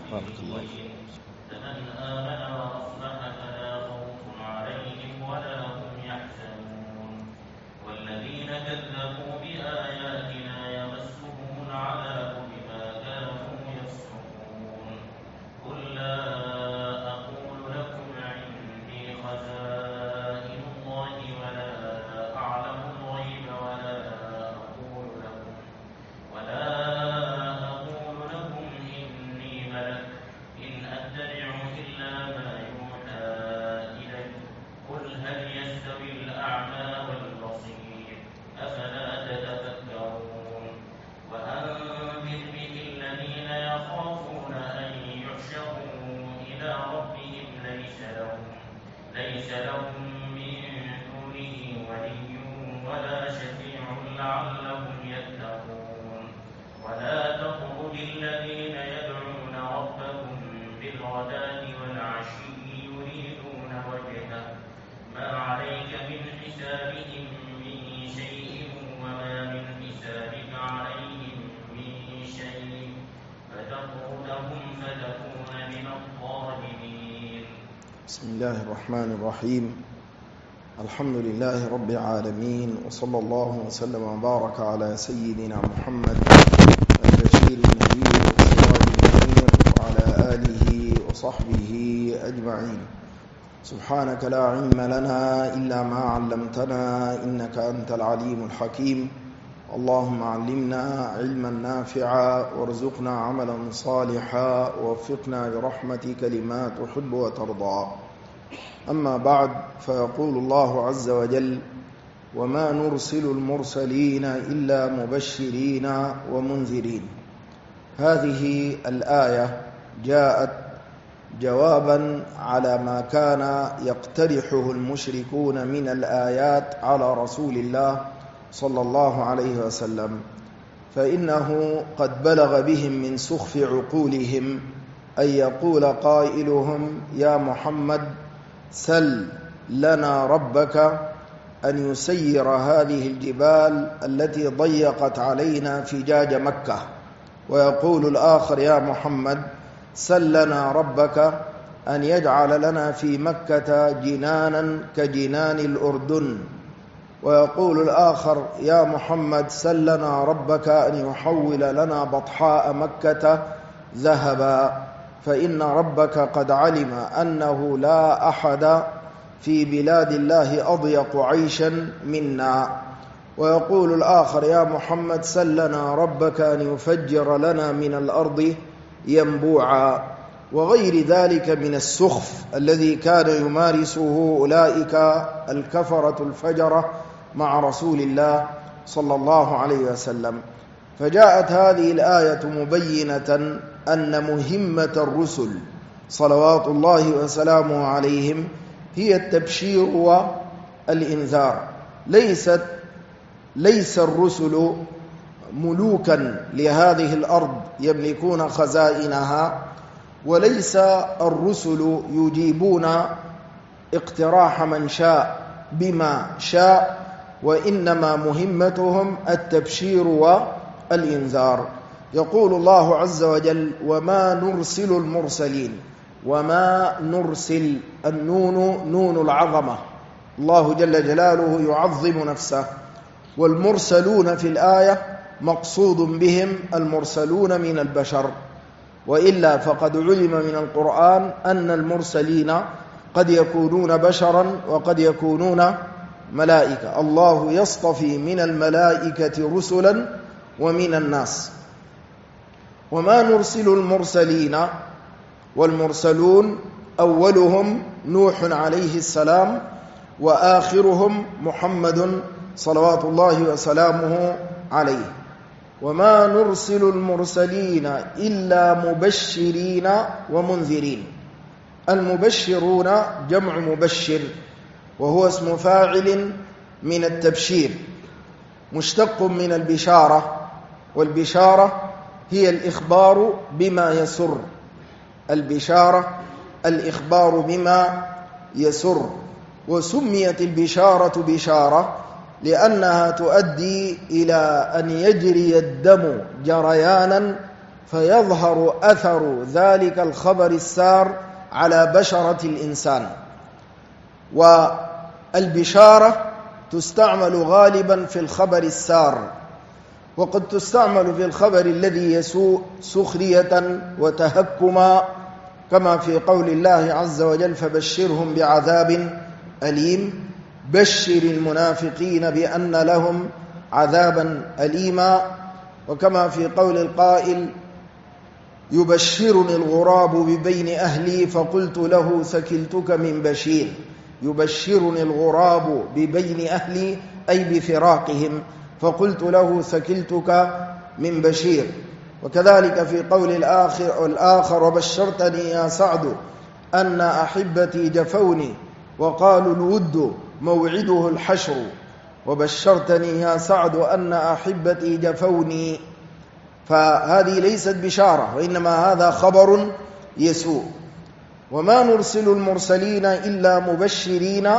بارك الله. فمن آمن وأصلح فلا خوف عليهم ولا هم يحزنون والذين كذبوا بآياتنا يمسهم العذاب بما كانوا يفسقون قل لا أقول لكم عندي خزائن الله ولا أعلم الغيب ولا أقول لكم إني ملك إن أتبع إلا ما يوحى إلي قل هل يستوي الأعمى والبصير أفلا تتفكرون وأنذر به الذين يخافون أن يحشروا إلى ربهم ليس لهم من دونه ولي ولا شفيع لعلهم يتقون ولا تطرد الذين يدعون ربهم بالغداة والعشي يريدون وجهه ما عليك من حسابهم من شيء وما من حسابك عليهم من شيء فتطردهم فتكون من الظالمين. بسم الله الرحمن الرحيم. الحمد لله رب العالمين، وصلى الله وسلم وبارك على سيدنا محمد البشير النذير والسراج المنير وعلى آله وصحبه أجمعين. سبحانك لا علم لنا إلا ما علمتنا إنك أنت العليم الحكيم. اللهم علمنا علما نافعا وارزقنا عملا صالحا ووفقنا برحمتك لما تحب وترضى. أما بعد، فيقول الله عز وجل: وما نرسل المرسلين إلا مبشرين ومنذرين. هذه الآية جاءت جوابا على ما كان يقترحه المشركون من الآيات على رسول الله صلى الله عليه وسلم، فإنه قد بلغ بهم من سخف عقولهم أن يقول قائلهم: يا محمد سل لنا ربك أن يسير هذه الجبال التي ضيقت علينا فجاج مكة. ويقول الآخر: يا محمد سل لنا ربك أن يجعل لنا في مكة جنانا كجنان الأردن. ويقول الآخر: يا محمد سل لنا ربك أن يحول لنا بطحاء مكة ذهبا، فإن ربك قد علم أنه لا أحد في بلاد الله أضيق عيشا منا. ويقول الآخر: يا محمد سل لنا ربك أن يفجر لنا من الأرض ينبوعا، وغير ذلك من السخف الذي كان يمارسه أولئك الكفرة الفجرة مع رسول الله صلى الله عليه وسلم. فجاءت هذه الآية مبينة أن مهمة الرسل صلوات الله وسلامه عليهم هي التبشير والإنذار. ليس الرسل ملوكا لهذه الأرض يملكون خزائنها، وليس الرسل يجيبون اقتراح من شاء بما شاء، وإنما مهمتهم التبشير والإنذار. يقول الله عز وجل: وما نرسل المرسلين. وما نرسل، النون نون العظمة، الله جل جلاله يعظم نفسه. والمرسلون في الآية مقصود بهم المرسلون من البشر، وإلا فقد علم من القرآن أن المرسلين قد يكونون بشرا وقد يكونون ملائكة. الله يصطفي من الملائكة رسلا ومن الناس. وما نرسل المرسلين، والمرسلون أولهم نوح عليه السلام، وآخرهم محمد صلوات الله وسلامه عليه. وما نرسل المرسلين إلا مبشرين ومنذرين. المبشرون جمع مبشر، وهو اسم فاعل من التبشير، مشتق من البشارة، والبشارة هي الإخبار بما يسر. البشارة الإخبار بما يسر. وسميت البشارة بشارة لأنها تؤدي إلى أن يجري الدم جريانا فيظهر أثر ذلك الخبر السار على بشرة الإنسان. والبشارة تستعمل غالبا في الخبر السار، وقد تستعمل في الخبر الذي يسوء سخرية وتهكما، كما في قول الله عز وجل: فبشرهم بعذاب أليم. بشر المنافقين بأن لهم عذابا أليما. وكما في قول القائل: يبشرني الغراب ببين أهلي فقلت له ثكلتك من بشير. يبشرني الغراب ببين أهلي أي بفراقهم، فقلت له ثكلتك من بشير. وكذلك في قول الآخر: وبشرتني يا سعد أن أحبتي جفوني وقالوا الود موعده الحشر. وبشرتني يا سعد أن أحبتي جفوني. فهذه ليست بشارة، وإنما هذا خبر يسوء. وما نرسل المرسلين إلا مبشرين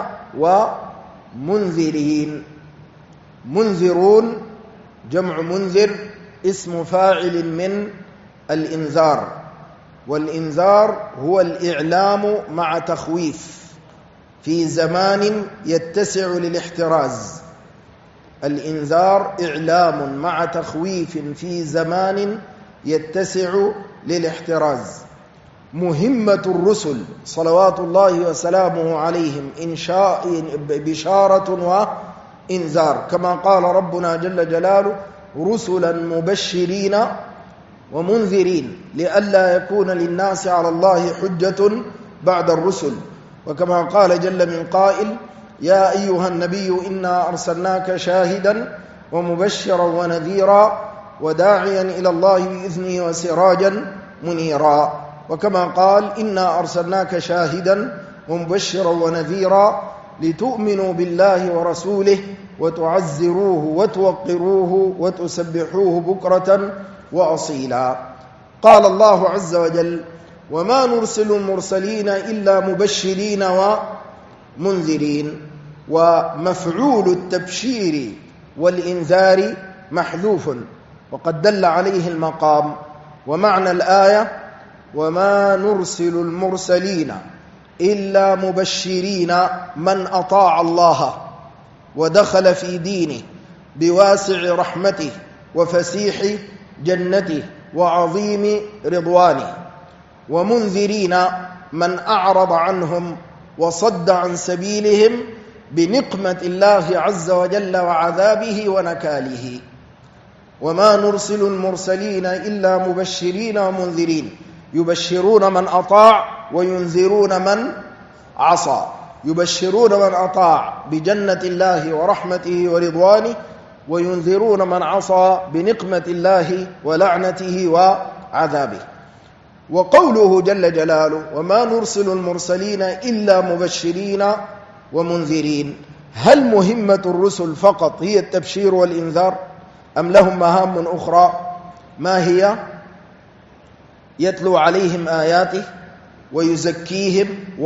ومنذرين. منذرون جمع منذر، اسم فاعل من الإنذار، والإنذار هو الإعلام مع تخويف في زمان يتسع للاحتراز. الإنذار إعلام مع تخويف في زمان يتسع للاحتراز. مهمة الرسل صلوات الله وسلامه عليهم بشارة وإنذار، كما قال ربنا جل جلاله: رسلا مبشرين ومنذرين لئلا يكون للناس على الله حجة بعد الرسل. وكما قال جل من قائل: يا أيها النبي إنا أرسلناك شاهدا ومبشرا ونذيرا وداعيا إلى الله بإذنه وسراجا منيرا. وكما قال: إنا أرسلناك شاهدا ومبشرا ونذيرا لتؤمنوا بالله ورسوله وتعزروه وتوقروه وتسبحوه بكرة وأصيلا. قال الله عز وجل: وما نرسل المرسلين إلا مبشرين ومنذرين. ومفعول التبشير والإنذار محذوف، وقد دل عليه المقام. ومعنى الآية: وما نرسل المرسلين إلا مبشرين من أطاع الله ودخل في دينه بواسع رحمته وفسيح جنته وعظيم رضوانه، ومنذرين من أعرض عنهم وصد عن سبيلهم بنقمة الله عز وجل وعذابه ونكاله. وما نرسل المرسلين إلا مبشرين ومنذرين، يبشرون من أطاع وينذرون من عصى. يبشرون من أطاع بجنة الله ورحمته ورضوانه، وينذرون من عصى بنقمة الله ولعنته وعذابه. وقوله جل جلاله: وما نرسل المرسلين إلا مبشرين ومنذرين، هل مهمة الرسل فقط هي التبشير والإنذار أم لهم مهام أخرى؟ ما هي؟ يتلو عليهم آياته ويزكيهم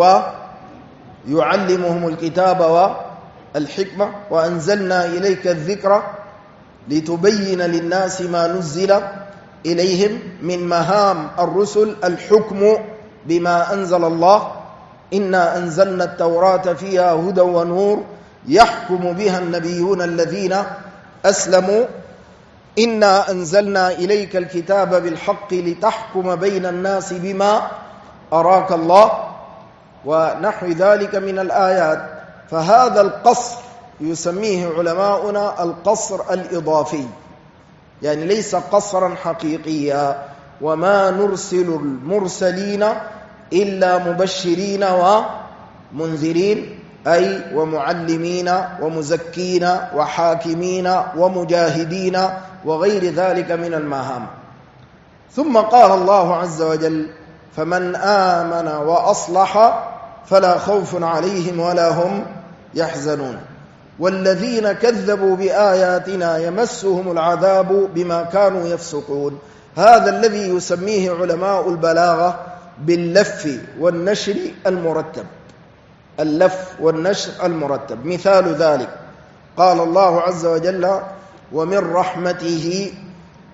ويعلمهم الكتاب والحكمة، وأنزلنا إليك الذكر لتبين للناس ما نزل إليهم. من مهام الرسل الحكم بما أنزل الله. إنا أنزلنا التوراة فيها هدى ونور يحكم بها النبيون الذين أسلموا. إنا أنزلنا إليك الكتاب بالحق لتحكم بين الناس بما أراك الله، ونحو ذلك من الآيات. فهذا القصر يسميه علماؤنا القصر الإضافي، يعني ليس قصرا حقيقيا. وما نرسل المرسلين إلا مبشرين ومنذرين، أي ومعلمين ومزكين وحاكمين ومجاهدين وغير ذلك من المهام. ثم قال الله عز وجل: فمن آمن وأصلح فلا خوف عليهم ولا هم يحزنون. والذين كذبوا بآياتنا يمسهم العذاب بما كانوا يفسقون. هذا الذي يسميه علماء البلاغة باللف والنشر المرتب. اللف والنشر المرتب. مثال ذلك قال الله عز وجل: ومن رحمته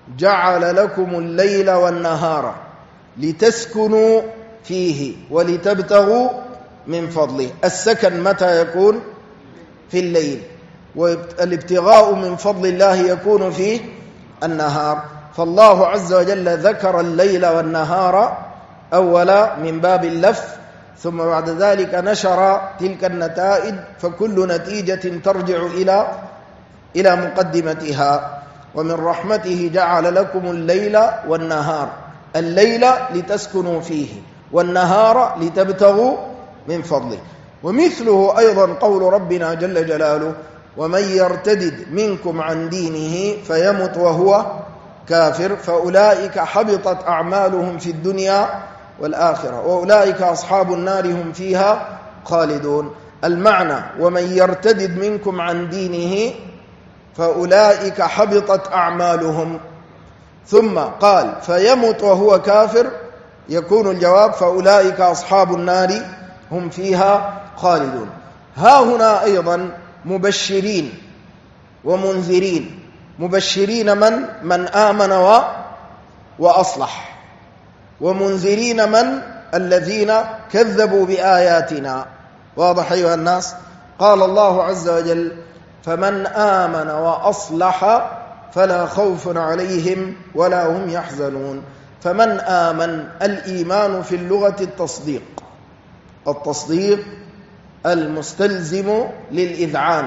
جعل لكم الليل والنهار لتسكنوا فيه ولتبتغوا من فضله. السكن متى يكون؟ في الليل، والابتغاء من فضل الله يكون في النهار. فالله عز وجل ذكر الليل والنهار أولا من باب اللف، ثم بعد ذلك نشر تلك النتائج، فكل نتيجة ترجع إلى مقدمتها. ومن رحمته جعل لكم الليل والنهار، الليل لتسكنوا فيه والنهار لتبتغوا من فضله. ومثله أيضا قول ربنا جل جلاله: ومن يرتدد منكم عن دينه فيمت وهو كافر فأولئك حبطت أعمالهم في الدنيا والآخرة وأولئك أصحاب النار هم فيها خالدون. المعنى: ومن يرتدد منكم عن دينه فأولئك حبطت أعمالهم. ثم قال: فيمت وهو كافر، يكون الجواب: فأولئك أصحاب النار هم فيها خالدون. ها هنا أيضا مبشرين ومنذرين. مبشرين من آمن وأصلح، ومنذرين الذين كذبوا بآياتنا. واضح أيها الناس؟ قال الله عز وجل: فمن آمن وأصلح فلا خوف عليهم ولا هم يحزنون. فمن آمن، الإيمان في اللغة التصديق المستلزم للإذعان.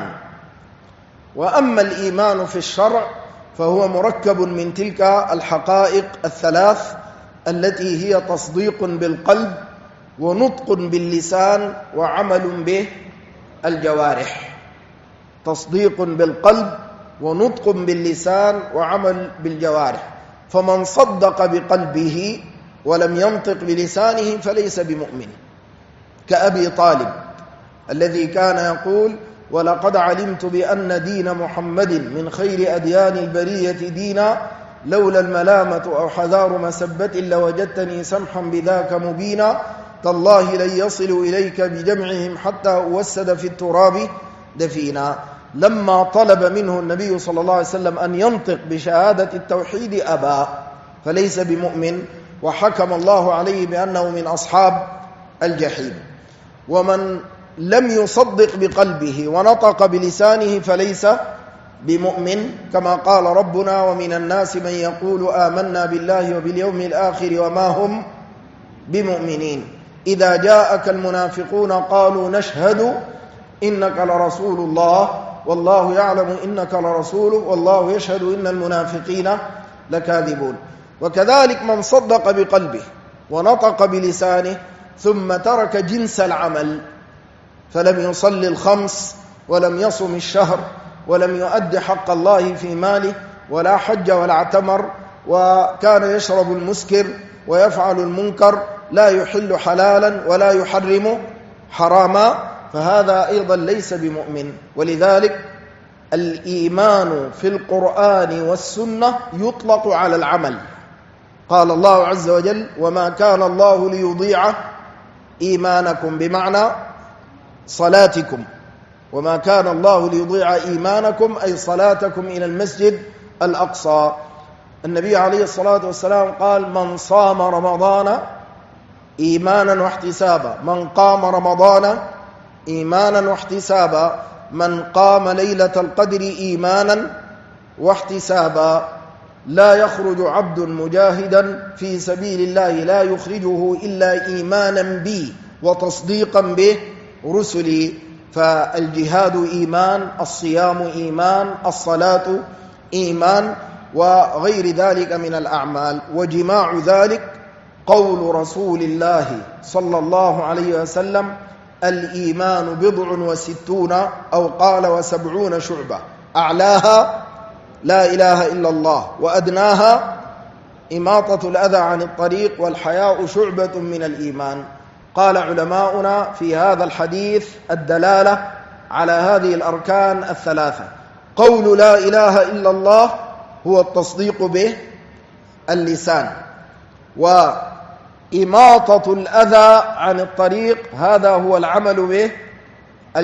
وأما الإيمان في الشرع فهو مركب من تلك الحقائق الثلاث التي هي تصديق بالقلب ونطق باللسان وعمل به الجوارح. تصديق بالقلب ونطق باللسان وعمل بالجوارح. فمن صدق بقلبه ولم ينطق بلسانه فليس بمؤمن، كأبي طالب الذي كان يقول: ولقد علمت بأن دين محمد من خير أديان البرية دينا، لولا الملامة أو حذار مسبة لوجدتني سمحا بذاك مبينا، تالله لن يصلوا إليك بجمعهم حتى أوسد في التراب دفينا. لما طلب منه النبي صلى الله عليه وسلم أن ينطق بشهادة التوحيد أبى، فليس بمؤمن، وحكم الله عليه بأنه من أصحاب الجحيم. ومن لم يصدق بقلبه ونطق بلسانه فليس بمؤمن، كما قال ربنا: ومن الناس من يقول آمنا بالله وباليوم الآخر وما هم بمؤمنين، إذا جاءك المنافقون قالوا نشهد إنك لرسول الله والله يعلم إنك لرسوله والله يشهد إن المنافقين لكاذبون. وكذلك من صدق بقلبه ونطق بلسانه ثم ترك جنس العمل، فلم يصلي الخمس ولم يصم الشهر ولم يؤد حق الله في ماله ولا حج ولا اعتمر، وكان يشرب المسكر ويفعل المنكر، لا يحل حلالا ولا يحرم حراما، فهذا أيضا ليس بمؤمن. ولذلك الإيمان في القرآن والسنة يطلق على العمل. قال الله عز وجل: وما كان الله ليضيع إيمانكم، بمعنى صلاتكم. وما كان الله ليضيع إيمانكم أي صلاتكم إلى المسجد الأقصى. النبي عليه الصلاة والسلام قال: من صام رمضان إيمانا واحتسابا، من قام رمضان إيمانا واحتسابا، من قام ليلة القدر إيمانا واحتسابا. لا يخرج عبد مجاهدا في سبيل الله لا يخرجه إلا إيمانا بي وتصديقا برسلي. فالجهاد إيمان، الصيام إيمان، الصلاة إيمان، وغير ذلك من الأعمال. وجماع ذلك قول رسول الله صلى الله عليه وسلم: الإيمان 67 أو قال 70 شعبة، أعلاها لا إله إلا الله، وأدناها إماطة الأذى عن الطريق، والحياء شعبة من الإيمان. قال علماؤنا في هذا الحديث الدلالة على هذه الأركان الثلاثة: قول لا إله إلا الله هو التصديق به اللسان، وإماطة الأذى عن الطريق هذا هو العمل به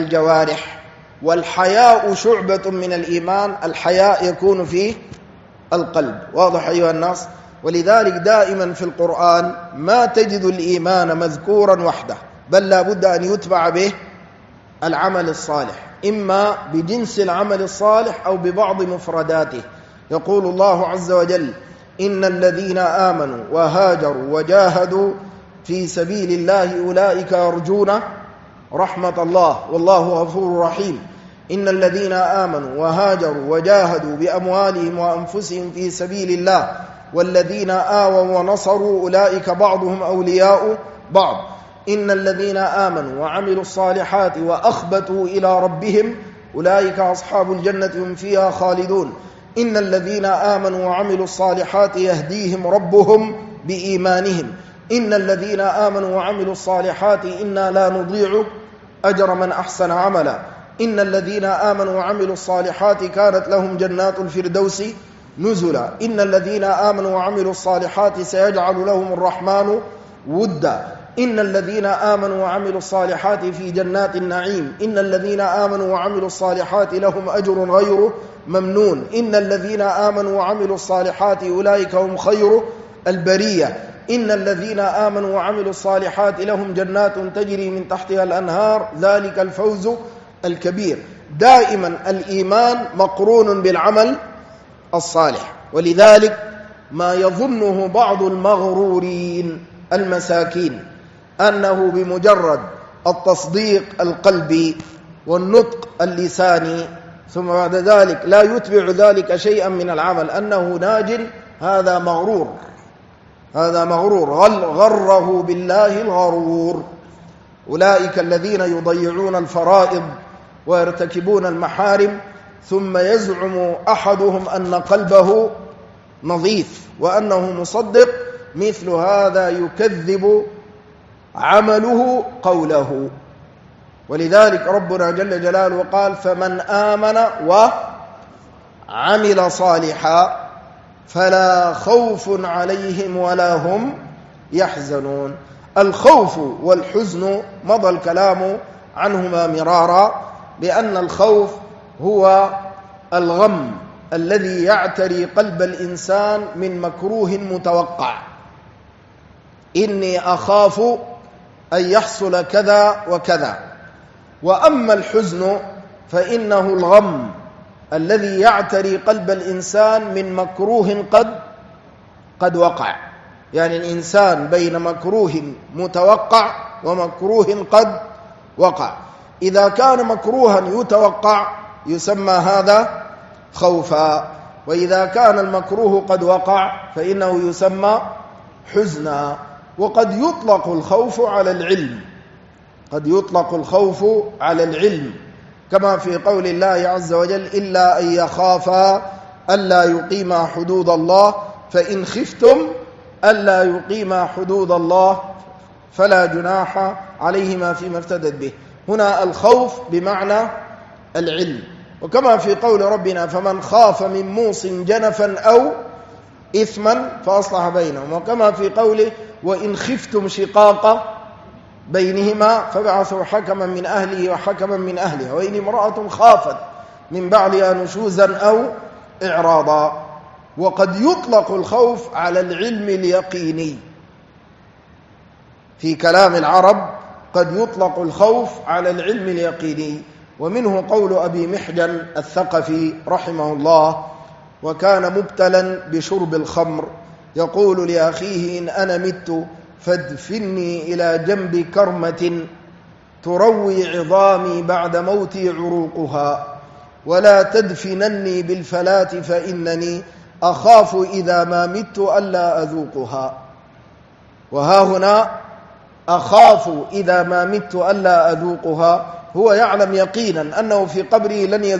الجوارح، والحياء شعبة من الإيمان، الحياء يكون في القلب. واضح أيها الناس؟ ولذلك دائما في القرآن ما تجد الإيمان مذكورا وحده، بل لا بد أن يتبع به العمل الصالح، إما بجنس العمل الصالح أو ببعض مفرداته. يقول الله عز وجل: إن الذين آمنوا وهاجروا وجاهدوا في سبيل الله أولئك يرجون رحمة الله والله غفور رحيم. إن الذين آمنوا وهاجروا وجاهدوا بأموالهم وأنفسهم في سبيل الله والذين آووا ونصروا أولئك بعضهم أولياء بعض. إن الذين آمنوا وعملوا الصالحات وأخبتوا إلى ربهم أولئك أصحاب الجنة هم فيها خالدون. إن الذين آمنوا وعملوا الصالحات يهديهم ربهم بإيمانهم. إن الذين آمنوا وعملوا الصالحات إنا لا نضيع أجر من أحسن عملا. إن الذين آمنوا وعملوا الصالحات كانت لهم جنات الفردوس نزلا. إن الذين آمنوا وعملوا الصالحات سيجعل لهم الرحمن ودا. إن الذين آمنوا وعملوا الصالحات في جنات النعيم. إن الذين آمنوا وعملوا الصالحات لهم أجر غير ممنون. إن الذين آمنوا وعملوا الصالحات أولئك هم خير البرية. إن الذين آمنوا وعملوا الصالحات لهم جنات تجري من تحتها الأنهار ذلك الفوز الكبير. دائما الإيمان مقرون بالعمل الصالح. ولذلك ما يظنه بعض المغرورين المساكين أنه بمجرد التصديق القلبي والنطق اللساني ثم بعد ذلك لا يتبع ذلك شيئا من العمل أنه ناج، هذا مغرور، هذا مغرور. غره بالله الغرور. أولئك الذين يضيعون الفرائض ويرتكبون المحارم ثم يزعم أحدهم أن قلبه نظيف وأنه مصدق، مثل هذا يكذب عمله قوله. ولذلك ربنا جل جلاله قال: فمن آمن وعمل صالحا فلا خوف عليهم ولا هم يحزنون. الخوف والحزن مضى الكلام عنهما مرارا، بأن الخوف هو الغم الذي يعتري قلب الإنسان من مكروه متوقع. إني أخاف أن يحصل كذا وكذا. وأما الحزن فإنه الغم الذي يعتري قلب الإنسان من مكروه قد وقع. يعني الإنسان بين مكروه متوقع ومكروه قد وقع. إذا كان مكروها يتوقع يسمى هذا خوفا، وإذا كان المكروه قد وقع فإنه يسمى حزنا. وقد يطلق الخوف على العلم، قد يطلق الخوف على العلم، كما في قول الله عز وجل: إلا أن يخافا ألا يقيما حدود الله فإن خفتم ألا يقيما حدود الله فلا جناح عليهما فيما افتدت به. هنا الخوف بمعنى العلم. وكما في قول ربنا: فمن خاف من موص جنفا أو إثما فأصلح بينهم. وكما في قوله: وإن خفتم شقاق بينهما فبعثوا حكما من أهله وحكما من أهلها وإن امرأة خافت من بعدها نشوزا أو إعراضا. وقد يطلق الخوف على العلم اليقيني. في كلام العرب قد يطلق الخوف على العلم اليقيني. ومنه قول أبي محجن الثقفي رحمه الله: وكان مبتلا بشرب الخمر يقول لأخيه: إن أنا مت فادفني إلى جنب كرمة تروي عظامي بعد موتي عروقها ولا تدفنني بالفلاة فإنني أخاف إذا ما مت ألا أذوقها. وها هنا أخاف إذا ما مت ألا أذوقها، هو يعلم يقينا أنه في قبره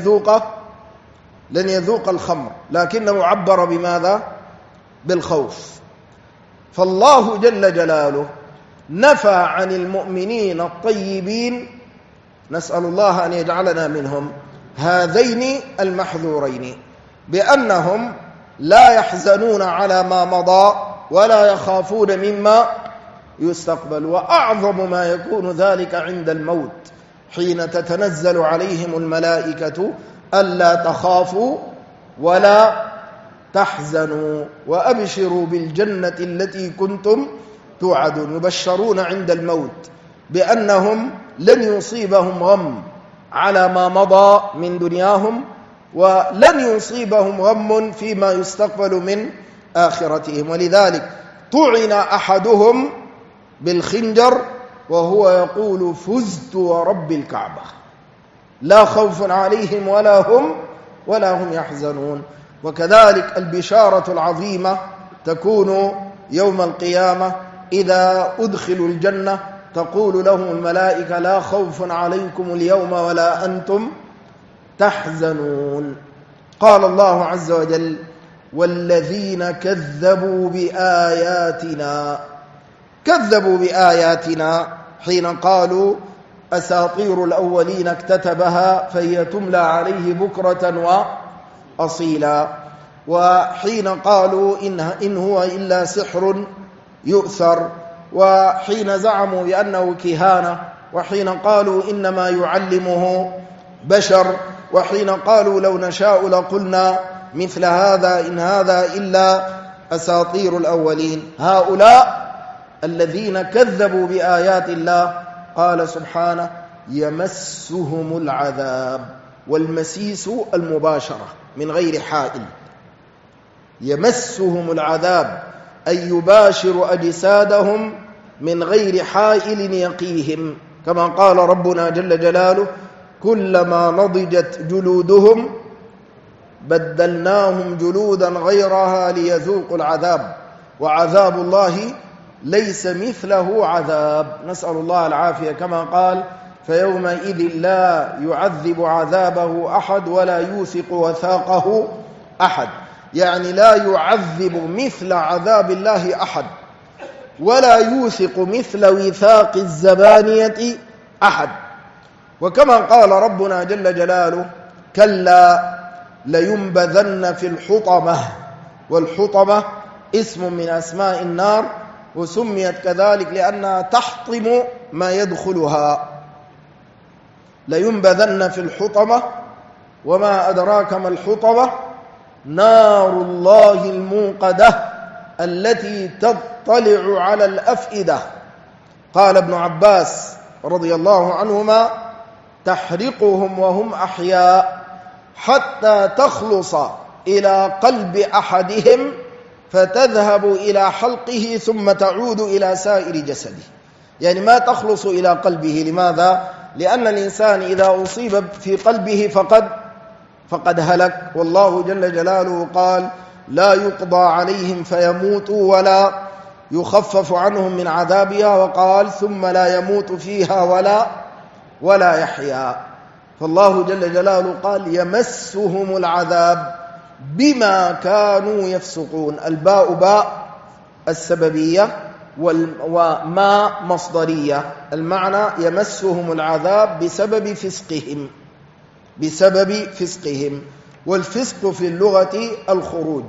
لن يذوق الخمر، لكنه عبر بماذا؟ بالخوف. فالله جل جلاله نفى عن المؤمنين الطيبين، نسأل الله أن يجعلنا منهم، هذين المحذورين، بأنهم لا يحزنون على ما مضى ولا يخافون مما يستقبل. وأعظم ما يكون ذلك عند الموت حين تتنزل عليهم الملائكة ألا تخافوا ولا تحزنوا وأبشروا بالجنة التي كنتم توعدون. يبشرون عند الموت بأنهم لن يصيبهم غم على ما مضى من دنياهم، ولن يصيبهم غم فيما يستقبل من آخرتهم. ولذلك طعن أحدهم بالخنجر وهو يقول: فزت ورب الكعبة، لا خوف عليهم ولا هم يحزنون. وكذلك البشارة العظيمة تكون يوم القيامة إذا أدخلوا الجنة، تقول لهم الملائكة: لا خوف عليكم اليوم ولا أنتم تحزنون. قال الله عز وجل: والذين كذبوا بآياتنا حين قالوا أساطير الأولين اكتتبها فهي تملى عليه بكرة وأصيلا، وحين قالوا إن هو إلا سحر يؤثر، وحين زعموا بأنه كهانة، وحين قالوا إنما يعلمه بشر، وحين قالوا لو نشاء لقلنا مثل هذا إن هذا إلا أساطير الأولين. هؤلاء الذين كذبوا بآيات الله قال سبحانه: يمسهم العذاب، والمسيس المباشرة من غير حائل. يمسهم العذاب أي يباشر أجسادهم من غير حائل يقيهم، كما قال ربنا جل جلاله: كلما نضجت جلودهم بدلناهم جلودا غيرها ليذوقوا العذاب، وعذاب الله ليس مثله عذاب. نسأل الله العافية، كما قال: فيومئذ لا يعذب عذابه أحد ولا يوثق وثاقه أحد، يعني لا يعذب مثل عذاب الله أحد ولا يوثق مثل وثاق الزبانية أحد. وكما قال ربنا جل جلاله: كلا لينبذن في الحطمة، والحطمة اسم من أسماء النار، وسميت كذلك لأنها تحطم ما يدخلها. لينبذن في الحطمة، وما أدراك ما الحطمة، نار الله الموقدة التي تطلع على الأفئدة. قال ابن عباس رضي الله عنهما: تحرقهم وهم أحياء حتى تخلص إلى قلب أحدهم فتذهب إلى حلقه ثم تعود إلى سائر جسده، يعني ما تخلص إلى قلبه. لماذا؟ لأن الإنسان إذا أصيب في قلبه فقد هلك، والله جل جلاله قال: لا يقضى عليهم فيموتوا ولا يخفف عنهم من عذابها، وقال: ثم لا يموت فيها ولا يحيا. فالله جل جلاله قال: يمسهم العذاب بما كانوا يفسقون. الباء باء السببية وما مصدرية، المعنى يمسهم العذاب بسبب فسقهم. والفسق في اللغة الخروج،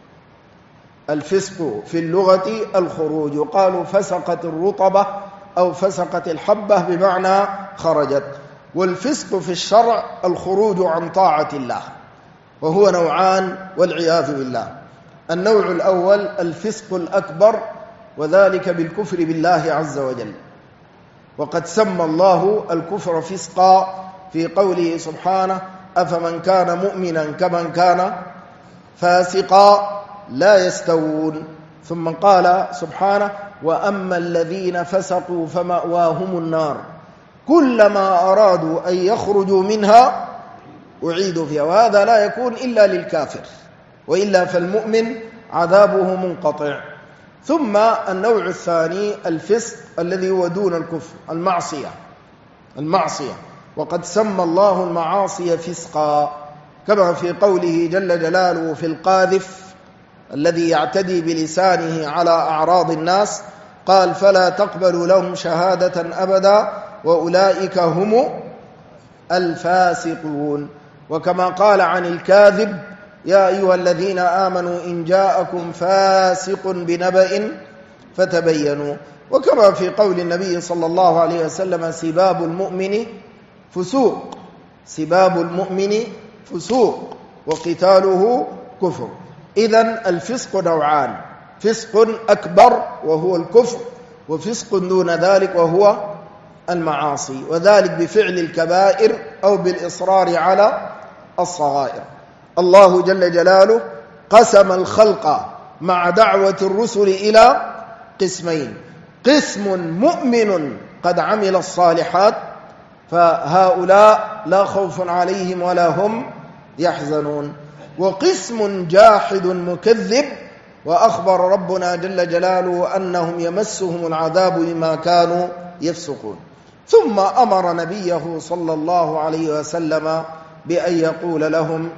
الفسق في اللغة الخروج. يقال فسقت الرطبة أو فسقت الحبة بمعنى خرجت. والفسق في الشرع الخروج عن طاعة الله، وهو نوعان والعياذ بالله. النوع الأول الفسق الأكبر، وذلك بالكفر بالله عز وجل، وقد سمى الله الكفر فسقا في قوله سبحانه: أفمن كان مؤمنا كمن كان فاسقا لا يستوون. ثم قال سبحانه: وأما الذين فسقوا فمأواهم النار كلما أرادوا أن يخرجوا منها أعيدوا فيها. وهذا لا يكون إلا للكافر، وإلا فالمؤمن عذابه منقطع. ثم النوع الثاني الفسق الذي هو دون الكفر، المعصية، وقد سمى الله المعاصي فسقا، كما في قوله جل جلاله في القاذف الذي يعتدي بلسانه على أعراض الناس، قال: فلا تقبلوا لهم شهادة أبدا وأولئك هم الفاسقون. وكما قال عن الكاذب: يا أيها الذين آمنوا إن جاءكم فاسق بنبأ فتبينوا. وكما في قول النبي صلى الله عليه وسلم: سباب المؤمن فسوق وقتاله كفر. إذن الفسق نوعان: فسق أكبر وهو الكفر، وفسق دون ذلك وهو المعاصي، وذلك بفعل الكبائر أو بالإصرار على الصغائر. الله جل جلاله قسم الخلق مع دعوة الرسل إلى قسمين: قسم مؤمن قد عمل الصالحات فهؤلاء لا خوف عليهم ولا هم يحزنون، وقسم جاحد مكذب، وأخبر ربنا جل جلاله أنهم يمسهم العذاب بما كانوا يفسقون. ثم أمر نبيه صلى الله عليه وسلم بأن يقول لهم: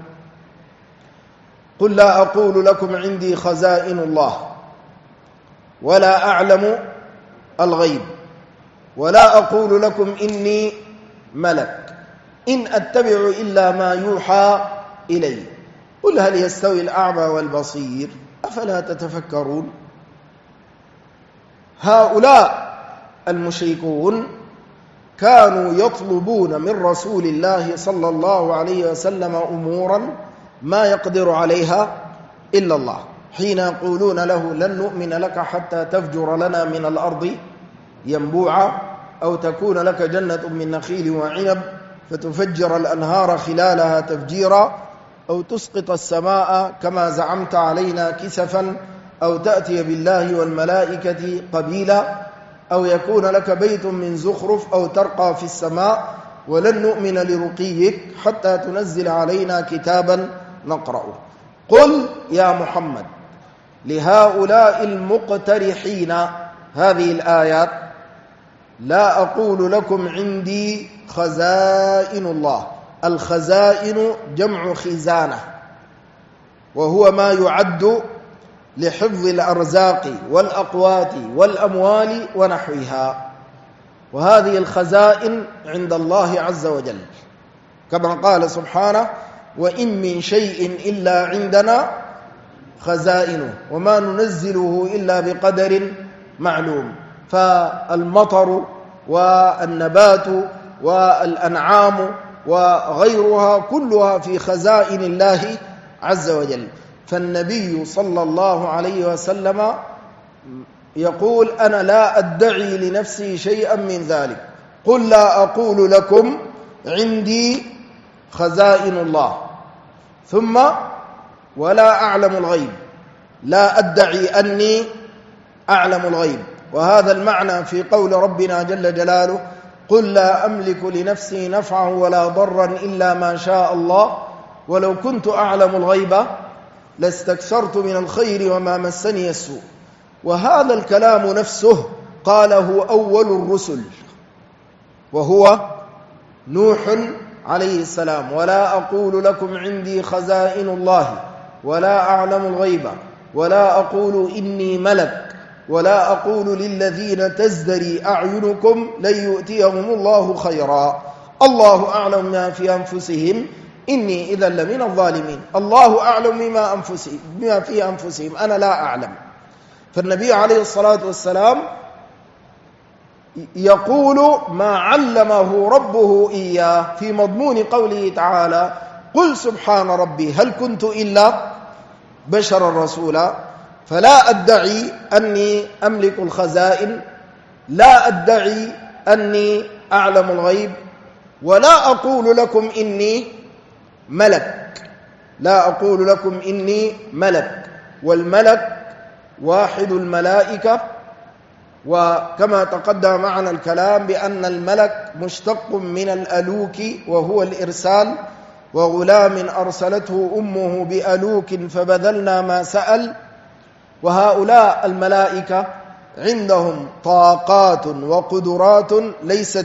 قل لا أقول لكم عندي خزائن الله ولا أعلم الغيب ولا أقول لكم إني ملك إن أتبع إلا ما يوحى إلي قل هل يستوي الأعمى والبصير أفلا تتفكرون. هؤلاء المشركون كانوا يطلبون من رسول الله صلى الله عليه وسلم أمورا ما يقدر عليها إلا الله، حين يقولون له: لن نؤمن لك حتى تفجر لنا من الأرض ينبوعا، أو تكون لك جنة من نخيل وعنب فتفجر الأنهار خلالها تفجيرا، أو تسقط السماء كما زعمت علينا كسفا، أو تأتي بالله والملائكة قبيلا، أو يكون لك بيت من زخرف، أو ترقى في السماء، ولن نؤمن لرقيك حتى تنزل علينا كتابا نقرأه. قل يا محمد لهؤلاء المقترحين هذه الآيات: لا أقول لكم عندي خزائن الله. الخزائن جمع خزانة، وهو ما يعد لحفظ الأرزاق والأقوات والأموال ونحوها، وهذه الخزائن عند الله عز وجل، كما قال سبحانه: وإن من شيء إلا عندنا خزائنه وما ننزله إلا بقدر معلوم. فالمطر والنبات والأنعام وغيرها كلها في خزائن الله عز وجل. فالنبي صلى الله عليه وسلم يقول: أنا لا أدعي لنفسي شيئا من ذلك. قل لا أقول لكم عندي خزائن الله، ثم ولا أعلم الغيب، لا أدعي أني أعلم الغيب. وهذا المعنى في قول ربنا جل جلاله: قل لا أملك لنفسي نفعا ولا ضرا إلا ما شاء الله ولو كنت أعلم الغيب لاستكثرت من الخير وما مسني السوء. وهذا الكلام نفسه قاله أول الرسل وهو نوح عليه السلام: ولا أقول لكم عندي خزائن الله ولا أعلم الغيب ولا أقول إني ملك ولا أقول للذين تزدري أعينكم لن يؤتيهم الله خيرا الله أعلم ما في أنفسهم إني إذا لمن الظالمين. الله أعلم بما في أنفسهم، أنا لا أعلم. فالنبي عليه الصلاة والسلام يقول ما علمه ربه إياه في مضمون قوله تعالى: قل سبحان ربي هل كنت إلا بشرا رسولا. فلا أدعي أني أملك الخزائن، لا أدعي أني أعلم الغيب، ولا أقول لكم إني ملك، لا أقول لكم إني ملك. والملك واحد الملائكة، وكما تقدم معنا الكلام بأن الملك مشتق من الألوك وهو الإرسال، وغلام أرسلته أمه بألوك فبذلنا ما سأل. وهؤلاء الملائكة عندهم طاقات وقدرات ليست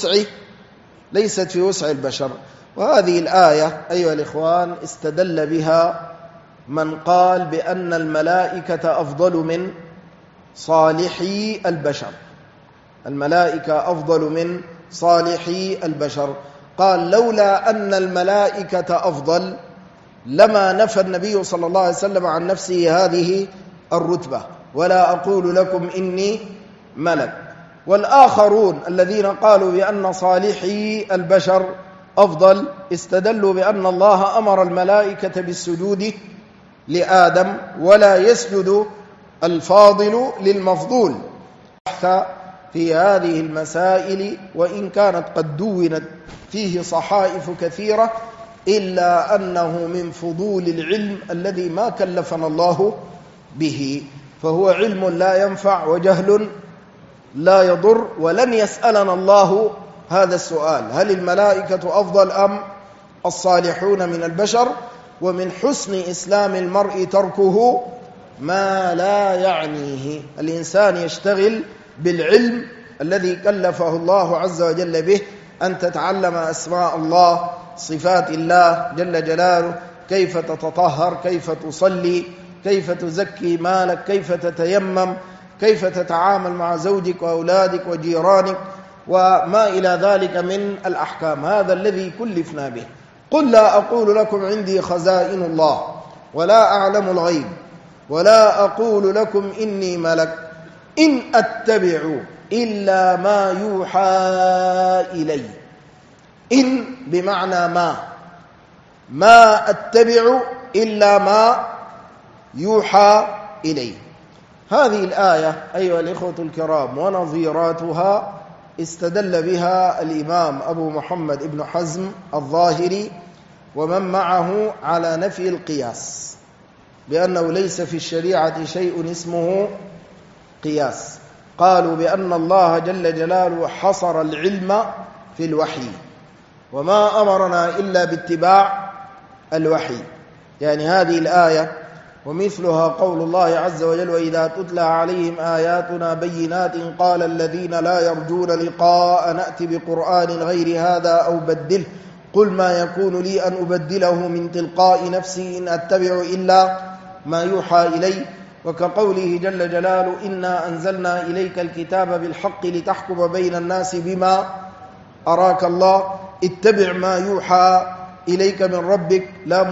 في وسع البشر. وهذه الآية أيها الإخوان استدل بها من قال بأن الملائكة أفضل من صالحي البشر. الملائكة أفضل من صالحي البشر. قال: لولا أن الملائكة أفضل لما نفى النبي صلى الله عليه وسلم عن نفسه هذه الرتبة: ولا أقول لكم إني ملك. والآخرون الذين قالوا بأن صالحي البشر أفضل استدلوا بأن الله أمر الملائكة بالسجود لآدم ولا يسجد الفاضل للمفضول. في هذه المسائل وإن كانت قد دونت فيه صحائف كثيرة إلا أنه من فضول العلم الذي ما كلفنا الله به، فهو علم لا ينفع وجهل لا يضر. ولن يسألنا الله هذا السؤال: هل الملائكة أفضل أم الصالحون من البشر؟ ومن حسن إسلام المرء تركه ما لا يعنيه. الإنسان يشتغل بالعلم الذي كلفه الله عز وجل به، أن تتعلم أسماء الله، صفات الله جل جلاله، كيف تتطهر، كيف تصلي، كيف تزكي مالك، كيف تتيمم، كيف تتعامل مع زوجك وأولادك وجيرانك وما إلى ذلك من الأحكام. هذا الذي كلفنا به. قل لا أقول لكم عندي خزائن الله ولا أعلم الغيب ولا أقول لكم إني ملك إن أتبع إلا ما يوحى إلي. إن بمعنى ما أتبع إلا ما يوحى إلي. هذه الآية أيها الإخوة الكرام ونظيراتها استدل بها الإمام أبو محمد ابن حزم الظاهري ومن معه على نفي القياس، بأنه ليس في الشريعة شيء اسمه قياس. قالوا بأن الله جل جلاله حصر العلم في الوحي، وما أمرنا إلا باتباع الوحي. يعني هذه الآية ومثلها قول الله عز وجل: وإذا تتلى عليهم آياتنا بينات قال الذين لا يرجون لقاء نأتي بقرآن غير هذا أو بدله قل ما يكون لي أن أبدله من تلقاء نفسي إن أتبع إلا ما يوحى إلي. وكقوله جل جلاله: إنا أنزلنا إليك الكتاب بالحق لتحكم بين الناس بما أراك الله اتبع ما يوحى إليك من ربك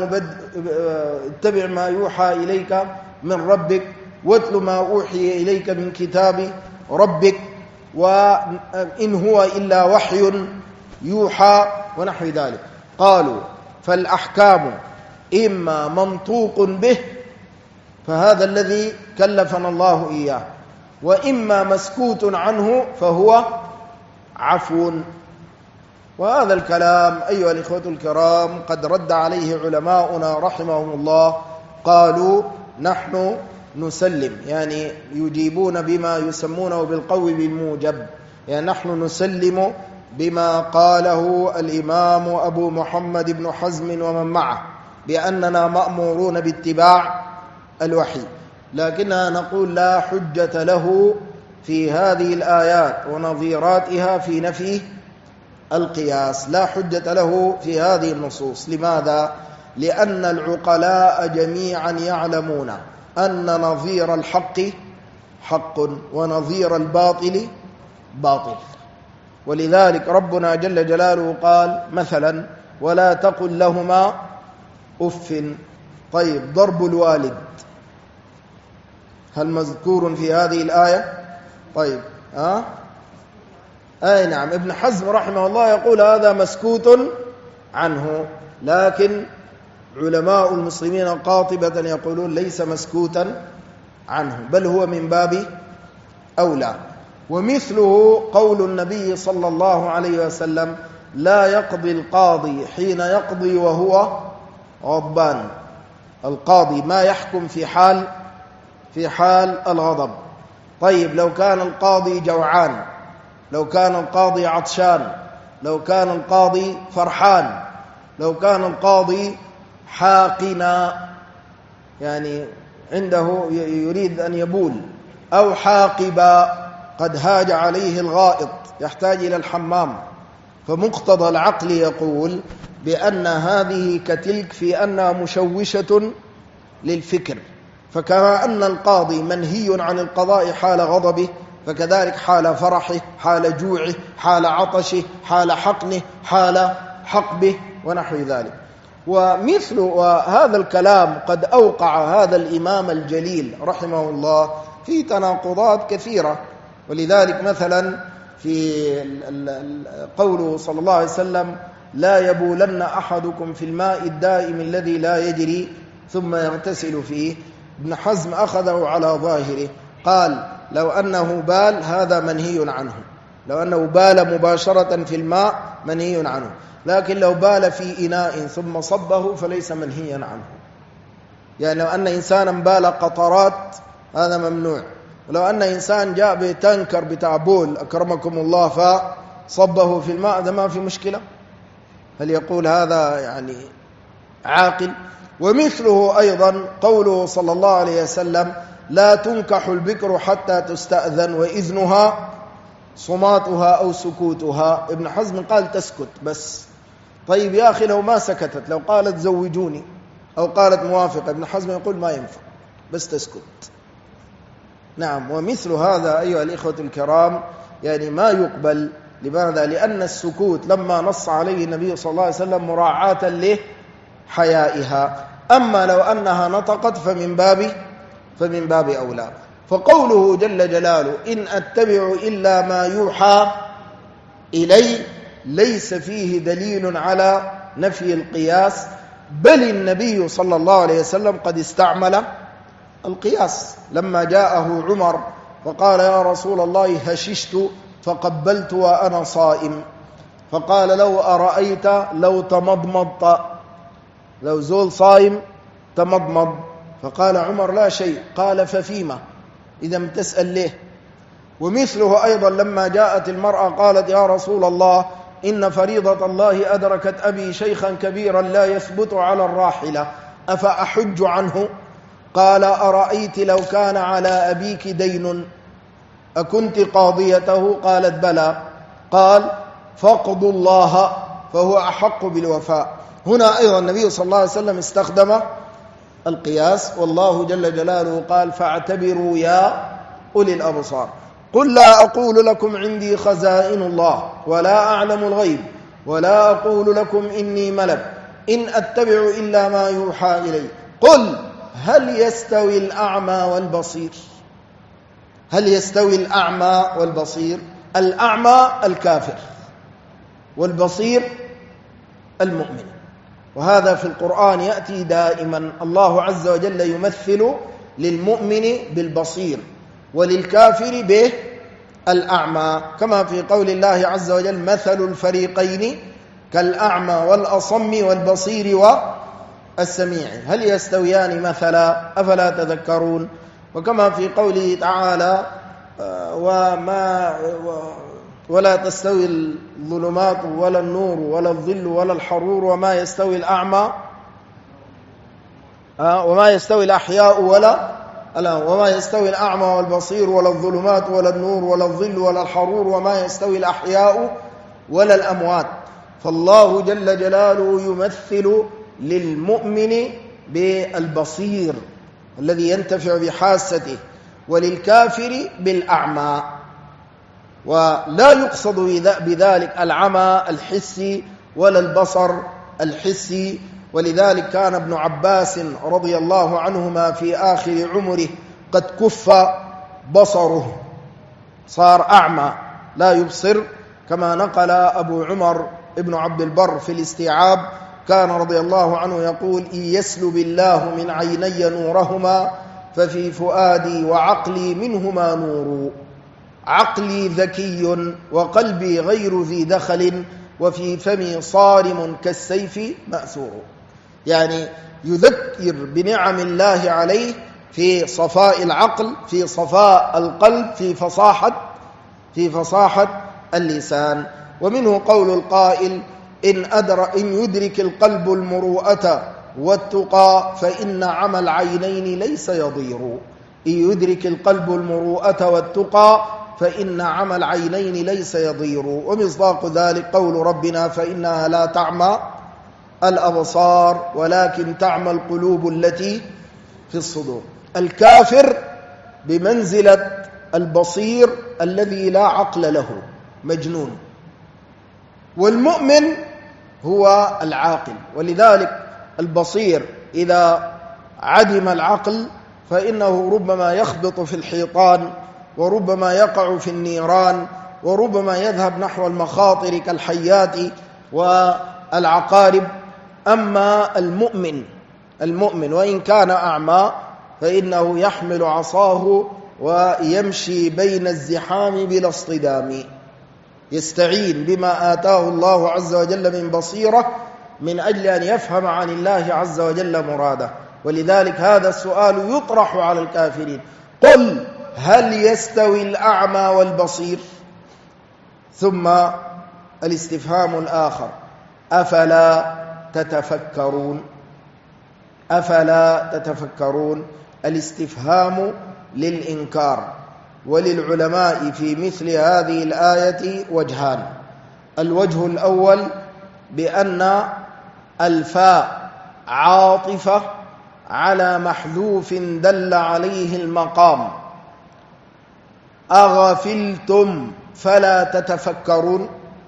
اتبع ما يوحى إليك من ربك واتل ما أوحي إليك من كتاب ربك وإن هو إلا وحي يوحى ونحو ذلك. قالوا فالأحكام إما منطوق به فهذا الذي كلفنا الله إياه، وإما مسكوت عنه فهو عفو. وهذا الكلام أيها الإخوة الكرام قد رد عليه علماؤنا رحمهم الله، قالوا نحن نسلم، يعني يجيبون بما يسمونه بالقول بالموجب، يعني نحن نسلم بما قاله الإمام أبو محمد بن حزم ومن معه بأننا مأمورون باتباع الوحي، لكننا نقول لا حجة له في هذه الآيات ونظيراتها في نفي القياس، لا حجة له في هذه النصوص. لماذا؟ لأن العقلاء جميعا يعلمون أن نظير الحق حق ونظير الباطل باطل. ولذلك ربنا جل جلاله قال مثلا: ولا تقل لهما أف. طيب، ضرب الوالد هل مذكور في هذه الآية؟ طيب أي نعم. ابن حزم رحمه الله يقول هذا مسكوت عنه، لكن علماء المسلمين قاطبة يقولون ليس مسكوتا عنه، بل هو من باب أولى. ومثله قول النبي صلى الله عليه وسلم: لا يقضي القاضي حين يقضي وهو غضبان. القاضي ما يحكم في حال الغضب. طيب، لو كان القاضي جوعان، لو كان القاضي عطشان، لو كان القاضي فرحان، لو كان القاضي حاقنا، يعني عنده يريد أن يبول، أو حاقبا قد هاج عليه الغائط يحتاج إلى الحمام، فمقتضى العقل يقول بأن هذه كتلك في أنها مشوشة للفكر. فكما أن القاضي منهي عن القضاء حال غضبه، فكذلك حال فرحه، حال جوعه، حال عطشه، حال حقنه، حال حقبه ونحو ذلك. وهذا الكلام قد أوقع هذا الإمام الجليل رحمه الله في تناقضات كثيرة. ولذلك مثلا في قوله صلى الله عليه وسلم: لا يبولن أحدكم في الماء الدائم الذي لا يجري ثم يغتسل فيه. ابن حزم أخذه على ظاهره، قال لو أنه بال هذا منهي عنه، لو أنه بال مباشرة في الماء منهي عنه، لكن لو بال في إناء ثم صبه فليس منهيا عنه. يعني لو أن إنسانا بال قطرات هذا ممنوع، ولو أن إنسان جاء بتنكر بتاع بول أكرمكم الله فصبه في الماء هذا ما في مشكلة. هل يقول هذا يعني عاقل؟ ومثله أيضا قوله صلى الله عليه وسلم لا تنكح البكر حتى تستأذن وإذنها صماتها أو سكوتها. ابن حزم قال تسكت بس. طيب يا أخي لو ما سكتت، لو قالت زوجوني أو قالت موافقة، ابن حزم يقول ما ينفع بس تسكت. نعم، ومثل هذا أيها الإخوة الكرام يعني ما يقبل. لماذا؟ لأن السكوت لما نص عليه النبي صلى الله عليه وسلم مراعاة لحيائها، أما لو أنها نطقت فمن باب أولى. فقوله جل جلاله إن أتبع إلا ما يوحى إلي ليس فيه دليل على نفي القياس، بل النبي صلى الله عليه وسلم قد استعمل القياس لما جاءه عمر فقال يا رسول الله هششت فقبلت وأنا صائم، فقال لو أرأيت لو تمضمضت، لو زول صائم تمضمض، فقال عمر لا شيء، قال ففيما إذا تسأل ليه. ومثله أيضا لما جاءت المرأة قالت يا رسول الله إن فريضة الله أدركت أبي شيخا كبيرا لا يثبت على الراحلة أفأحج عنه؟ قال أرأيت لو كان على أبيك دين أكنت قاضيته؟ قالت بلى. قال فاقضوا الله فهو أحق بالوفاء. هنا أيضا النبي صلى الله عليه وسلم استخدم القياس، والله جل جلاله قال فاعتبروا يا أولي الأبصار. قل لا أقول لكم عندي خزائن الله ولا أعلم الغيب ولا أقول لكم إني ملك إن أتبع إلا ما يوحى إلي. قل هل يستوي الأعمى والبصير؟ هل يستوي الأعمى والبصير؟ الأعمى الكافر والبصير المؤمن، وهذا في القرآن يأتي دائما. الله عز وجل يمثل للمؤمن بالبصير وللكافر بالأعمى، كما في قول الله عز وجل مثل الفريقين كالأعمى والأصم والبصير والسميع هل يستويان مثلا أفلا تذكرون. وكما في قوله تعالى ولا تستوي الظلمات ولا النور ولا الظل ولا الحرور وما يستوي الأعمى وما يستوي الأحياء وما يستوي الأعمى والبصير ولا الظلمات ولا النور ولا الظل ولا الحرور وما يستوي الأحياء ولا الأموات. فالله جل جلاله يمثل للمؤمن بالبصير الذي ينتفع بحاسته وللكافر بالأعمى، ولا يقصد بذلك العمى الحسي ولا البصر الحسي. ولذلك كان ابن عباس رضي الله عنهما في آخر عمره قد كف بصره، صار أعمى لا يبصر، كما نقل أبو عمر ابن عبد البر في الاستيعاب كان رضي الله عنه يقول إن يسلب الله من عيني نورهما ففي فؤادي وعقلي منهما نور، عقلي ذكي وقلبي غير ذي دخل وفي فمي صارم كالسيف مأثور. يعني يذكر بنعم الله عليه في صفاء العقل، في صفاء القلب، في فصاحة اللسان. ومنه قول القائل إن يدرك القلب المروءة والتقى فإن عمى العينين ليس يضير. إن يدرك القلب المروءة والتقى فإن عمى العينين ليس يضير. ومصداق ذلك قول ربنا فإنها لا تعمى الأبصار ولكن تعمى القلوب التي في الصدور. الكافر بمنزلة البصير الذي لا عقل له مجنون، والمؤمن هو العاقل. ولذلك البصير إذا عدم العقل فإنه ربما يخبط في الحيطان وربما يقع في النيران وربما يذهب نحو المخاطر كالحيات والعقارب. أما المؤمن المؤمن وإن كان أعمى فإنه يحمل عصاه ويمشي بين الزحام بلا اصطدام، يستعين بما آتاه الله عز وجل من بصيرة من أجل أن يفهم عن الله عز وجل مراده. ولذلك هذا السؤال يطرح على الكافرين: قل هل يستوي الأعمى والبصير؟ ثم الاستفهام الآخر: أفلا تتفكرون؟ أفلا تتفكرون؟ الاستفهام للإنكار. وللعلماء في مثل هذه الآية وجهان: الوجه الأول بأن الفاء عاطفة على محذوف دل عليه المقام. أغفلتم فلا تتفكرون،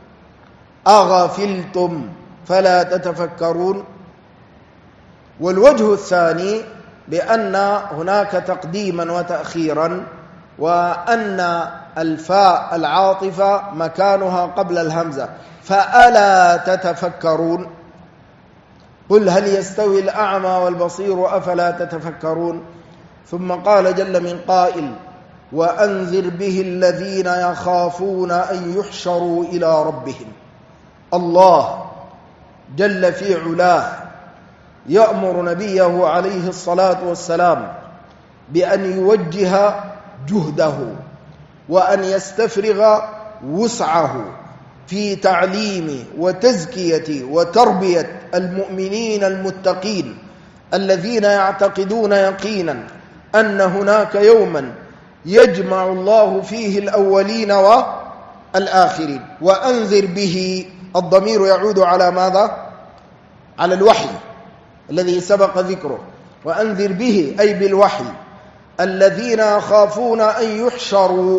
أغفلتم فلا تتفكرون. والوجه الثاني بأن هناك تقديما وتأخيرا، وأن الفاء العاطفة مكانها قبل الهمزة، فألا تتفكرون؟ قل هل يستوي الأعمى والبصير أفلا تتفكرون؟ ثم قال جل من قائل: وأنذر به الذين يخافون أن يحشروا إلى ربهم. الله جل في علاه يأمر نبيه عليه الصلاة والسلام بأن يوجه جهده وأن يستفرغ وسعه في تعليم وتزكية وتربية المؤمنين المتقين الذين يعتقدون يقينا أن هناك يوما يجمع الله فيه الأولين والآخرين. وأنذر به، الضمير يعود على ماذا؟ على الوحي الذي سبق ذكره. وأنذر به أي بالوحي الذين يخافون أن يحشروا،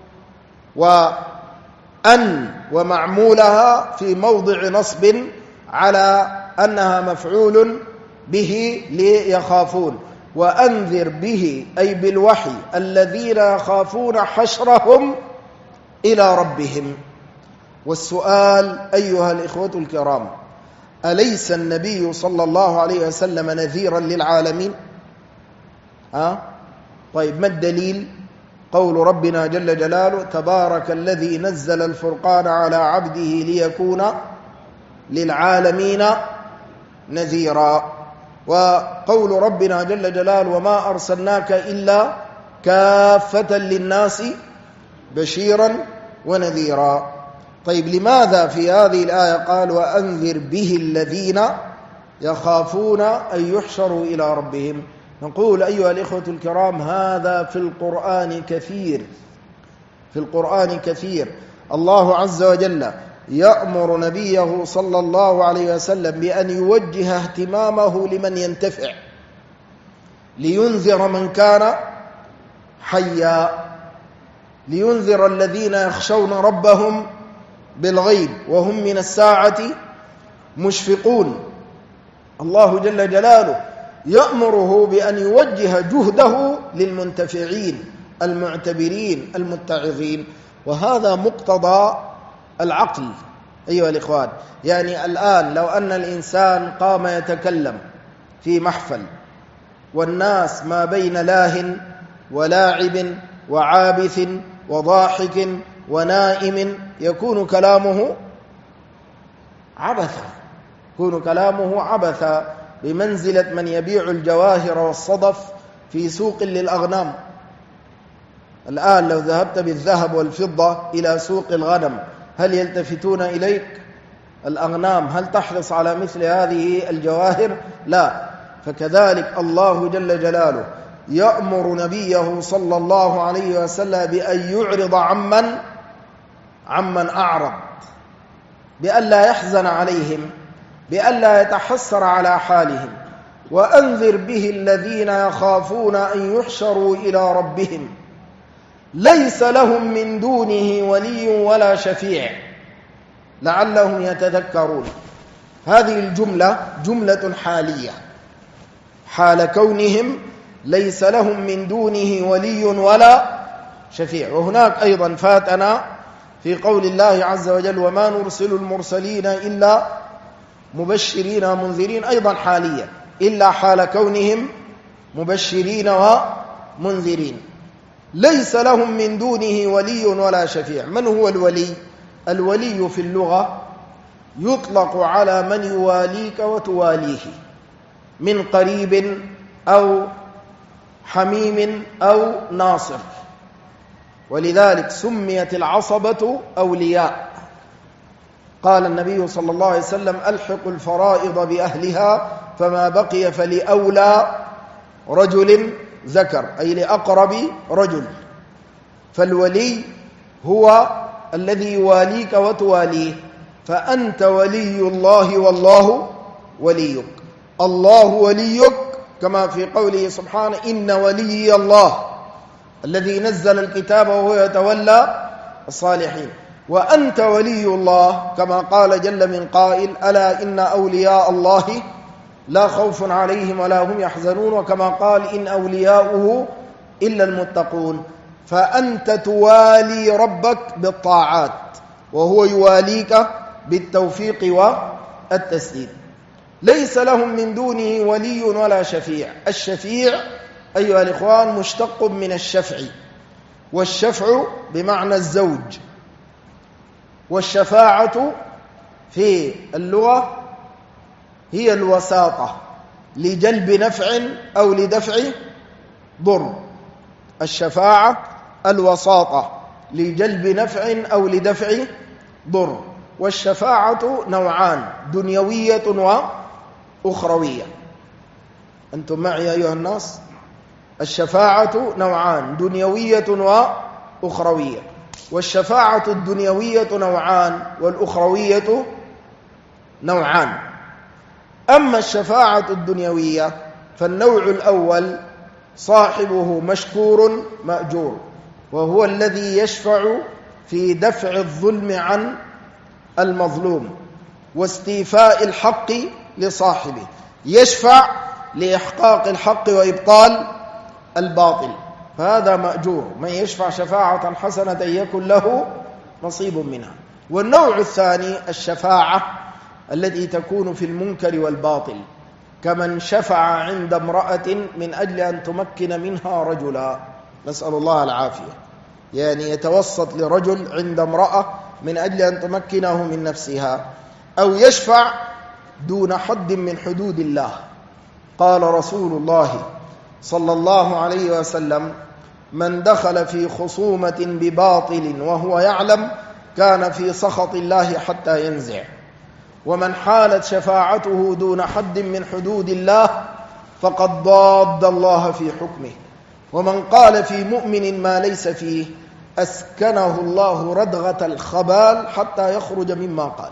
وأن ومعمولها في موضع نصب على أنها مفعول به ليخافون. وأنذر به أي بالوحي الذين يخافون حشرهم إلى ربهم. والسؤال أيها الإخوة الكرام: أليس النبي صلى الله عليه وسلم نذيرا للعالمين؟ طيب ما الدليل؟ قول ربنا جل جلاله: تبارك الذي نزل الفرقان على عبده ليكون للعالمين نذيرا. وقول ربنا جل جلاله: وما أرسلناك إلا كافة للناس بشيرا ونذيرا. طيب لماذا في هذه الآية قال: وأنذر به الذين يخافون أن يحشروا إلى ربهم؟ نقول أيها الإخوة الكرام: هذا في القرآن كثير، في القرآن كثير. الله عز وجل يأمر نبيه صلى الله عليه وسلم بأن يوجه اهتمامه لمن ينتفع، لينذر من كان حيا، لينذر الذين يخشون ربهم بالغيب وهم من الساعة مشفقون. الله جل جلاله يأمره بأن يوجه جهده للمنتفعين المعتبرين المتعظين، وهذا مقتضى العقل أيها الإخوان. يعني الآن لو أن الإنسان قام يتكلم في محفل والناس ما بين لاه ولاعب وعابث وضاحك ونائم، يكون كلامه عبثا، يكون كلامه عبثا بمنزلة من يبيع الجواهر والصدف في سوق للأغنام. الآن لو ذهبت بالذهب والفضة إلى سوق الغنم هل يلتفتون إليك؟ الأغنام هل تحرص على مثل هذه الجواهر؟ لا. فكذلك الله جل جلاله يأمر نبيه صلى الله عليه وسلم بأن يعرض عمن أعرض، بأن لا يحزن عليهم، بأن لا يتحسر على حالهم. وأنذر به الذين يخافون أن يحشروا إلى ربهم ليس لهم من دونه ولي ولا شفيع لعلهم يتذكرون. هذه الجملة جملة حالية، حال كونهم ليس لهم من دونه ولي ولا شفيع. وهناك أيضا فاتنا في قول الله عز وجل: وما نرسل المرسلين إلا مبشرين منذرين، أيضا حالية. إلا حال كونهم مبشرين ومنذرين. ليس لهم من دونه ولي ولا شفيع. من هو الولي؟ الولي في اللغة يطلق على من يواليك وتواليه من قريب أو حميم أو ناصر، ولذلك سميت العصبة أولياء. قال النبي صلى الله عليه وسلم: ألحق الفرائض بأهلها فما بقي فلأولى رجل ذكر، أي لأقرب رجل. فالولي هو الذي يواليك وتواليه، فأنت ولي الله والله وليك. الله وليك كما في قوله سبحانه: إن ولي الله الذي نزل الكتاب وهو يتولى الصالحين. وأنت ولي الله كما قال جل من قائل: ألا إن أولياء الله لا خوف عليهم ولا هم يحزنون، وكما قال: إن أولياؤه إلا المتقون. فأنت توالي ربك بالطاعات وهو يواليك بالتوفيق والتسديد. ليس لهم من دونه ولي ولا شفيع. الشفيع أيها الإخوان مشتق من الشفع، والشفع بمعنى الزوج، والشفاعة في اللغة هي الوساطة لجلب نفع أو لدفع ضر. الشفاعة الوساطة لجلب نفع أو لدفع ضر. والشفاعة نوعان: دنيوية وأخروية. أنتم معي أيها الناس؟ الشفاعة نوعان: دنيوية وأخروية. والشفاعة الدنيوية نوعان والأخروية نوعان. أما الشفاعة الدنيوية فالنوع الأول صاحبه مشكور مأجور، وهو الذي يشفع في دفع الظلم عن المظلوم واستيفاء الحق لصاحبه، يشفع لإحقاق الحق وإبطال الباطل، فهذا مأجور. من يشفع شفاعة حسنة يكن له نصيب منها. والنوع الثاني الشفاعة التي تكون في المنكر والباطل، كمن شفع عند امرأة من أجل أن تمكن منها رجلا، نسأل الله العافية، يعني يتوسط لرجل عند امرأة من أجل أن تمكنه من نفسها. أو يشفع دون حد من حدود الله. قال رسول الله صلى الله عليه وسلم: من دخل في خصومة بباطل وهو يعلم كان في سخط الله حتى ينزع. ومن حالت شفاعته دون حد من حدود الله فقد ضاد الله في حكمه. ومن قال في مؤمن ما ليس فيه أسكنه الله ردغة الخبال حتى يخرج مما قال.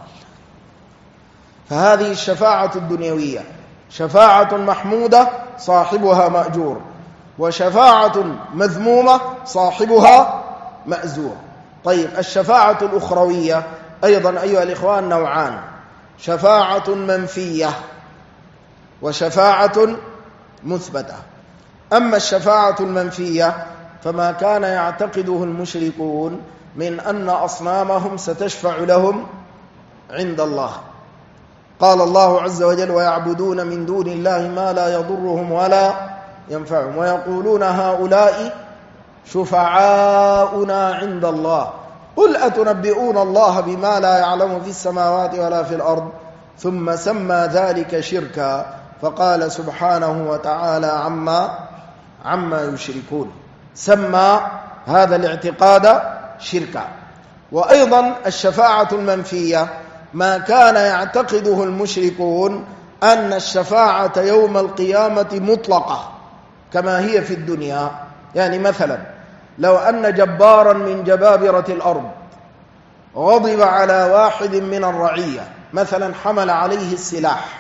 فهذه الشفاعة الدنيوية شفاعة محمودة صاحبها مأجور، وشفاعة مذمومة صاحبها مأزور. طيب، الشفاعة الأخروية أيضا أيها الإخوان نوعان: شفاعة منفية وشفاعة مثبتة. أما الشفاعة المنفية فما كان يعتقده المشركون من أن أصنامهم ستشفع لهم عند الله. قال الله عز وجل: ويعبدون من دون الله ما لا يضرهم ولا ينفعهم ويقولون هؤلاء شفعاؤنا عند الله قل أتنبئون الله بما لا يعلم في السماوات ولا في الأرض ثم سمى ذلك شركا فقال سبحانه وتعالى عما يشركون. سمى هذا الاعتقاد شركا. وأيضا الشفاعة المنفية ما كان يعتقده المشركون أن الشفاعة يوم القيامة مطلقة كما هي في الدنيا. يعني مثلا لو أن جبارا من جبابرة الأرض غضب على واحد من الرعية، مثلا حمل عليه السلاح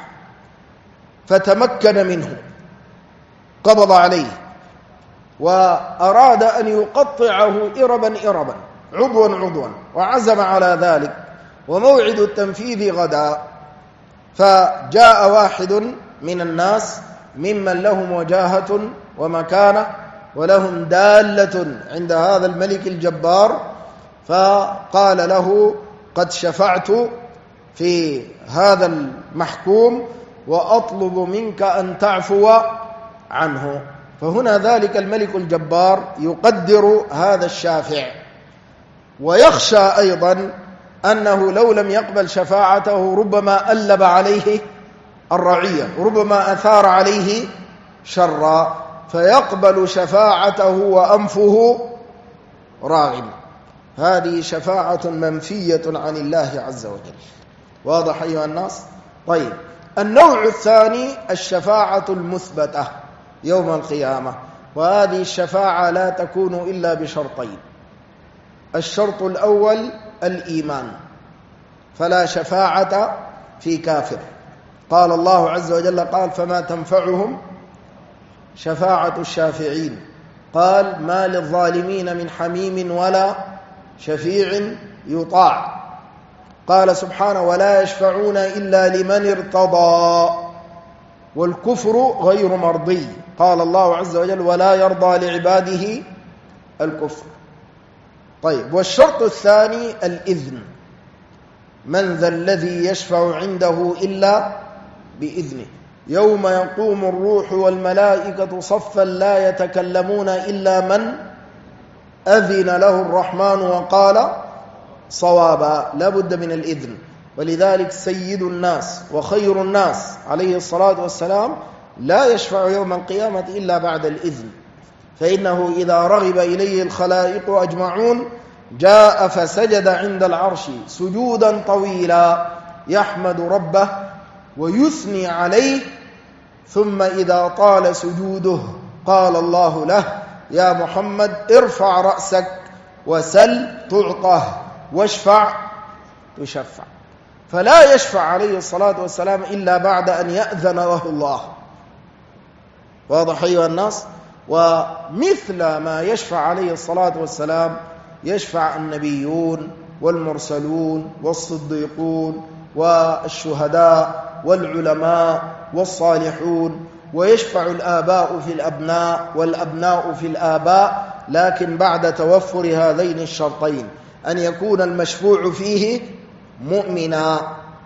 فتمكن منه، قبض عليه وأراد أن يقطعه إربا إربا عضوا وعزم على ذلك وموعد التنفيذ غدا، فجاء واحد من الناس ممن لهم وجاهة ومكانة ولهم دالة عند هذا الملك الجبار، فقال له: قد شفعت في هذا المحكوم وأطلب منك أن تعفو عنه. فهنا ذلك الملك الجبار يقدر هذا الشافع، ويخشى أيضا أنه لو لم يقبل شفاعته ربما ألب عليه الرعية، ربما أثار عليه شرا، فيقبل شفاعته وأنفه راغم. هذه شفاعة منفية عن الله عز وجل. واضح أيها الناس؟ طيب، النوع الثاني الشفاعة المثبتة يوم القيامة، وهذه الشفاعة لا تكون إلا بشرطين. الشرط الأول الإيمان، فلا شفاعة في كافر. قال الله عز وجل قال فما تنفعهم شفاعة الشافعين، قال ما للظالمين من حميم ولا شفيع يطاع. قال سبحانه ولا يشفعون إلا لمن ارتضى، والكفر غير مرضي. قال الله عز وجل ولا يرضى لعباده الكفر. طيب، والشرط الثاني الإذن، من ذا الذي يشفع عنده إلا بإذنه يوم يقوم الروح والملائكة صفا لا يتكلمون إلا من أذن له الرحمن وقال صوابا. لا بد من الإذن. ولذلك سيد الناس وخير الناس عليه الصلاة والسلام لا يشفع يوم القيامة إلا بعد الإذن، فإنه إذا رغب إليه الخلائق أجمعون جاء فسجد عند العرش سجودا طويلا يحمد ربه ويثني عليه، ثم إذا طال سجوده قال الله له يا محمد ارفع رأسك وسل تعطه واشفع تشفع. فلا يشفع عليه الصلاة والسلام إلا بعد أن يأذن له الله. واضح أيها الناس؟ ومثل ما يشفع عليه الصلاة والسلام يشفع النبيون والمرسلون والصديقون والشهداء والعلماء والصالحون، ويشفع الآباء في الأبناء والأبناء في الآباء، لكن بعد توفر هذين الشرطين، أن يكون المشفوع فيه مؤمنا،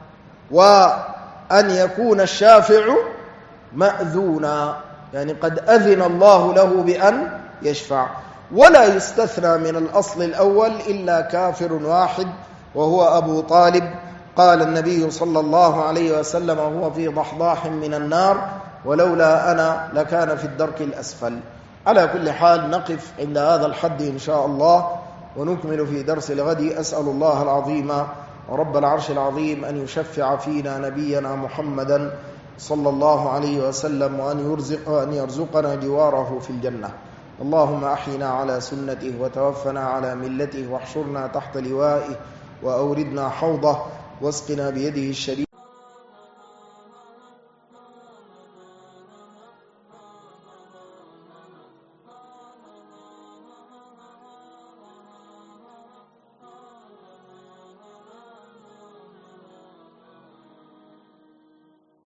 وأن يكون الشافع مأذونا، يعني قد أذن الله له بأن يشفع. ولا يستثنى من الأصل الأول إلا كافر واحد وهو أبو طالب. قال النبي صلى الله عليه وسلم هو في ضحضاح من النار ولولا أنا لكان في الدرك الأسفل. على كل حال نقف عند هذا الحد إن شاء الله، ونكمل في درس الغد. أسأل الله العظيم رب العرش العظيم أن يشفع فينا نبينا محمدا صلى الله عليه وسلم، وأن يرزقنا جواره في الجنة. اللهم أحينا على سنته وتوفنا على ملته، واحشرنا تحت لوائه وأوردنا حوضه، واسقنا بيده الشريفة